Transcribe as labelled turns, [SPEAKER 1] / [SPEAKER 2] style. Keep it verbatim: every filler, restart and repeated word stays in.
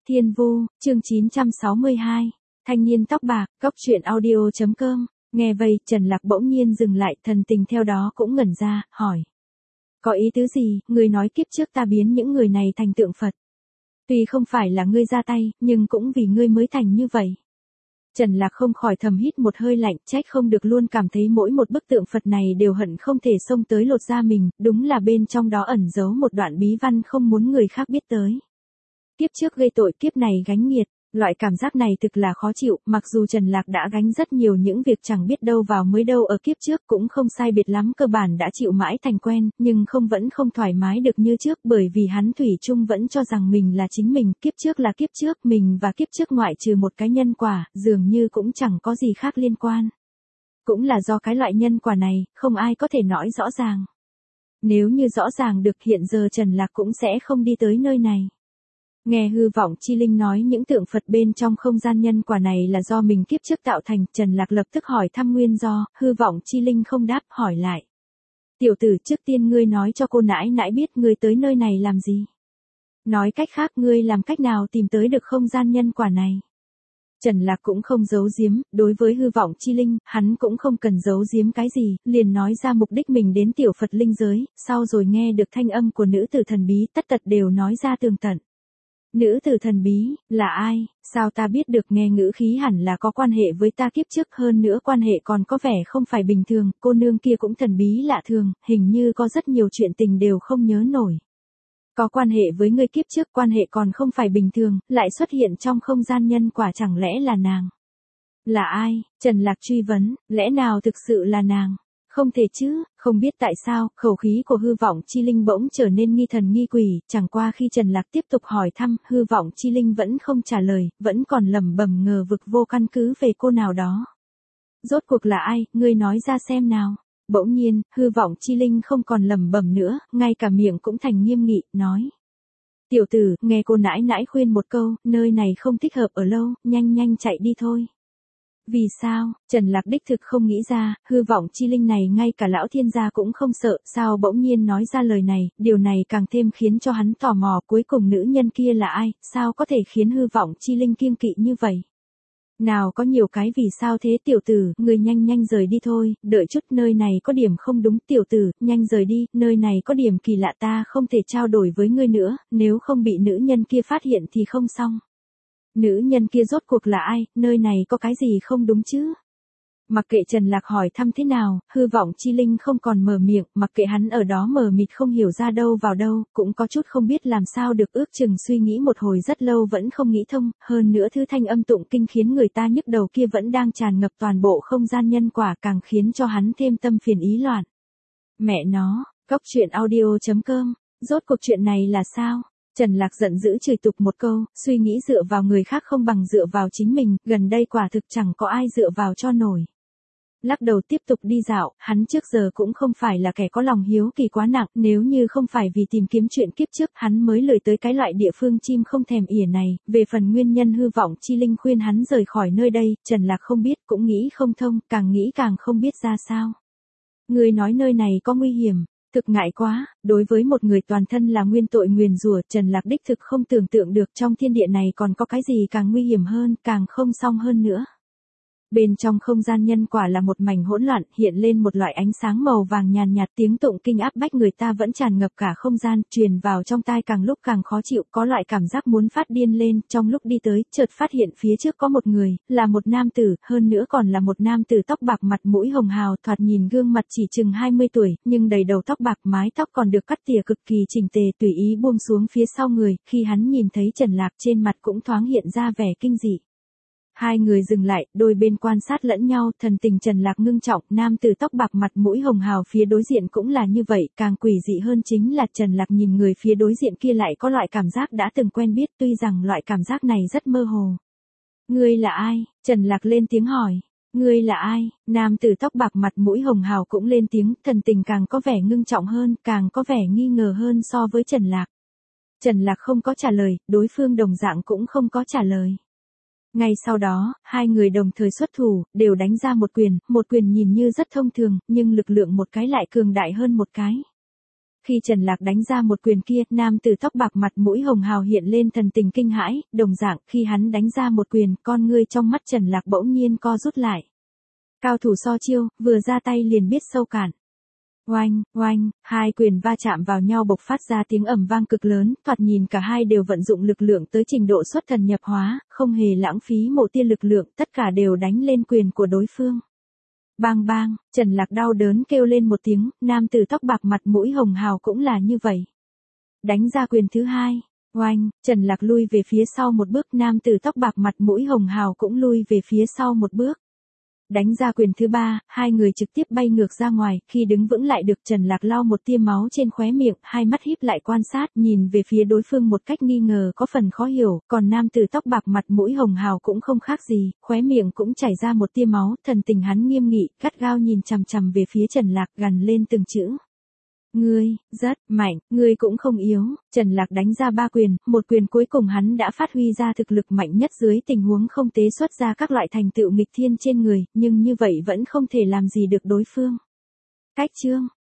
[SPEAKER 1] Thiên Vu, chương chín trăm sáu mươi hai, Thanh niên tóc bạc, Cóc truyện audio chấm com. Nghe vậy, Trần Lạc bỗng nhiên dừng lại, thần tình theo đó cũng ngẩn ra, hỏi. Có ý tứ gì, ngươi nói kiếp trước ta biến những người này thành tượng Phật. Tuy không phải là ngươi ra tay, nhưng cũng vì ngươi mới thành như vậy. Trần Lạc không khỏi thầm hít một hơi lạnh, trách không được luôn cảm thấy mỗi một bức tượng Phật này đều hận không thể xông tới lột da mình, đúng là bên trong đó ẩn giấu một đoạn bí văn không muốn người khác biết tới. Kiếp trước gây tội, kiếp này gánh nghiệt, loại cảm giác này thực là khó chịu, mặc dù Trần Lạc đã gánh rất nhiều những việc chẳng biết đâu vào mới đâu ở kiếp trước cũng không sai biệt lắm, cơ bản đã chịu mãi thành quen, nhưng không vẫn không thoải mái được như trước, bởi vì hắn thủy chung vẫn cho rằng mình là chính mình, kiếp trước là kiếp trước, mình và kiếp trước ngoại trừ một cái nhân quả, dường như cũng chẳng có gì khác liên quan. Cũng là do cái loại nhân quả này, không ai có thể nói rõ ràng. Nếu như rõ ràng được, hiện giờ Trần Lạc cũng sẽ không đi tới nơi này. Nghe hư vọng chi linh nói những tượng Phật bên trong không gian nhân quả này là do mình kiếp trước tạo thành, Trần Lạc lập tức hỏi thăm nguyên do, hư vọng chi linh không đáp, hỏi lại. Tiểu tử, trước tiên ngươi nói cho cô nãi nãi biết ngươi tới nơi này làm gì. Nói cách khác, ngươi làm cách nào tìm tới được không gian nhân quả này. Trần Lạc cũng không giấu giếm, đối với hư vọng chi linh, hắn cũng không cần giấu giếm cái gì, liền nói ra mục đích mình đến tiểu Phật linh giới, sau rồi nghe được thanh âm của nữ tử thần bí, tất tật đều nói ra tường tận. Nữ tử thần bí, là ai, sao ta biết được, nghe ngữ khí hẳn là có quan hệ với ta kiếp trước, hơn nữa quan hệ còn có vẻ không phải bình thường, cô nương kia cũng thần bí lạ thường, hình như có rất nhiều chuyện tình đều không nhớ nổi. Có quan hệ với người kiếp trước, quan hệ còn không phải bình thường, lại xuất hiện trong không gian nhân quả, chẳng lẽ là nàng? Là ai? Trần Lạc truy vấn, lẽ nào thực sự là nàng? Không thể chứ, không biết tại sao, khẩu khí của hư vọng chi linh bỗng trở nên nghi thần nghi quỷ, chẳng qua khi Trần Lạc tiếp tục hỏi thăm, hư vọng chi linh vẫn không trả lời, vẫn còn lẩm bẩm ngờ vực vô căn cứ về cô nào đó. Rốt cuộc là ai, ngươi nói ra xem nào. Bỗng nhiên, hư vọng chi linh không còn lẩm bẩm nữa, ngay cả miệng cũng thành nghiêm nghị, nói. Tiểu tử, nghe cô nãi nãi khuyên một câu, nơi này không thích hợp ở lâu, nhanh nhanh chạy đi thôi. Vì sao, Trần Lạc đích thực không nghĩ ra, hư vọng chi linh này ngay cả lão thiên gia cũng không sợ, sao bỗng nhiên nói ra lời này, điều này càng thêm khiến cho hắn tò mò, cuối cùng nữ nhân kia là ai, sao có thể khiến hư vọng chi linh kiêng kỵ như vậy. Nào có nhiều cái vì sao thế, tiểu tử, người nhanh nhanh rời đi thôi, đợi chút, nơi này có điểm không đúng, tiểu tử, nhanh rời đi, nơi này có điểm kỳ lạ, ta không thể trao đổi với ngươi nữa, nếu không bị nữ nhân kia phát hiện thì không xong. Nữ nhân kia rốt cuộc là ai, nơi này có cái gì không đúng chứ? Mặc kệ Trần Lạc hỏi thăm thế nào, hư vọng chi linh không còn mở miệng, mặc kệ hắn ở đó mờ mịt không hiểu ra đâu vào đâu, cũng có chút không biết làm sao được, ước chừng suy nghĩ một hồi rất lâu vẫn không nghĩ thông, hơn nữa thứ thanh âm tụng kinh khiến người ta nhức đầu kia vẫn đang tràn ngập toàn bộ không gian nhân quả, càng khiến cho hắn thêm tâm phiền ý loạn. Mẹ nó, Cóc truyện audio chấm com, rốt cuộc chuyện này là sao? Trần Lạc giận dữ chửi tục một câu, suy nghĩ dựa vào người khác không bằng dựa vào chính mình, gần đây quả thực chẳng có ai dựa vào cho nổi. Lắc đầu tiếp tục đi dạo, hắn trước giờ cũng không phải là kẻ có lòng hiếu kỳ quá nặng, nếu như không phải vì tìm kiếm chuyện kiếp trước, hắn mới lười tới cái loại địa phương chim không thèm ỉa này, về phần nguyên nhân hư vọng chi linh khuyên hắn rời khỏi nơi đây, Trần Lạc không biết, cũng nghĩ không thông, càng nghĩ càng không biết ra sao. Người nói nơi này có nguy hiểm. Thực ngại quá, đối với một người toàn thân là nguyên tội nguyền rủa, Trần Lạc đích thực không tưởng tượng được trong thiên địa này còn có cái gì càng nguy hiểm hơn, càng không xong hơn nữa. Bên trong không gian nhân quả là một mảnh hỗn loạn, hiện lên một loại ánh sáng màu vàng nhàn nhạt, tiếng tụng kinh áp bách người ta vẫn tràn ngập cả không gian, truyền vào trong tai càng lúc càng khó chịu, có loại cảm giác muốn phát điên lên, trong lúc đi tới, chợt phát hiện phía trước có một người, là một nam tử, hơn nữa còn là một nam tử tóc bạc mặt mũi hồng hào, thoạt nhìn gương mặt chỉ chừng hai mươi tuổi, nhưng đầy đầu tóc bạc, mái tóc còn được cắt tỉa cực kỳ chỉnh tề, tùy ý buông xuống phía sau người, khi hắn nhìn thấy Trần Lạc trên mặt cũng thoáng hiện ra vẻ kinh dị. Hai người dừng lại, đôi bên quan sát lẫn nhau, thần tình Trần Lạc ngưng trọng, nam tử tóc bạc mặt mũi hồng hào phía đối diện cũng là như vậy, càng quỷ dị hơn chính là Trần Lạc nhìn người phía đối diện kia lại có loại cảm giác đã từng quen biết, tuy rằng loại cảm giác này rất mơ hồ. Ngươi là ai? Trần Lạc lên tiếng hỏi. Ngươi là ai? Nam tử tóc bạc mặt mũi hồng hào cũng lên tiếng, thần tình càng có vẻ ngưng trọng hơn, càng có vẻ nghi ngờ hơn so với Trần Lạc. Trần Lạc không có trả lời, đối phương đồng dạng cũng không có trả lời. Ngay sau đó, hai người đồng thời xuất thủ, đều đánh ra một quyền, một quyền nhìn như rất thông thường, nhưng lực lượng một cái lại cường đại hơn một cái. Khi Trần Lạc đánh ra một quyền kia, nam tử tóc bạc mặt mũi hồng hào hiện lên thần tình kinh hãi, đồng dạng khi hắn đánh ra một quyền, con ngươi trong mắt Trần Lạc bỗng nhiên co rút lại. Cao thủ so chiêu, vừa ra tay liền biết sâu cạn. Oanh, oanh, hai quyền va chạm vào nhau bộc phát ra tiếng ầm vang cực lớn, thoạt nhìn cả hai đều vận dụng lực lượng tới trình độ xuất thần nhập hóa, không hề lãng phí một tia lực lượng, tất cả đều đánh lên quyền của đối phương. Bang bang, Trần Lạc đau đớn kêu lên một tiếng, nam tử tóc bạc mặt mũi hồng hào cũng là như vậy. Đánh ra quyền thứ hai, oanh, Trần Lạc lui về phía sau một bước, nam tử tóc bạc mặt mũi hồng hào cũng lui về phía sau một bước. Đánh ra quyền thứ ba, hai người trực tiếp bay ngược ra ngoài, khi đứng vững lại được Trần Lạc lau một tia máu trên khóe miệng, hai mắt híp lại quan sát, nhìn về phía đối phương một cách nghi ngờ có phần khó hiểu, còn nam tử tóc bạc mặt mũi hồng hào cũng không khác gì, khóe miệng cũng chảy ra một tia máu, thần tình hắn nghiêm nghị, gắt gao nhìn chằm chằm về phía Trần Lạc, gằn lên từng chữ. Ngươi, rất mạnh, ngươi cũng không yếu. Trần Lạc đánh ra ba quyền, một quyền cuối cùng hắn đã phát huy ra thực lực mạnh nhất dưới tình huống không tế xuất ra các loại thành tựu nghịch thiên trên người, nhưng như vậy vẫn không thể làm gì được đối phương. Cách chương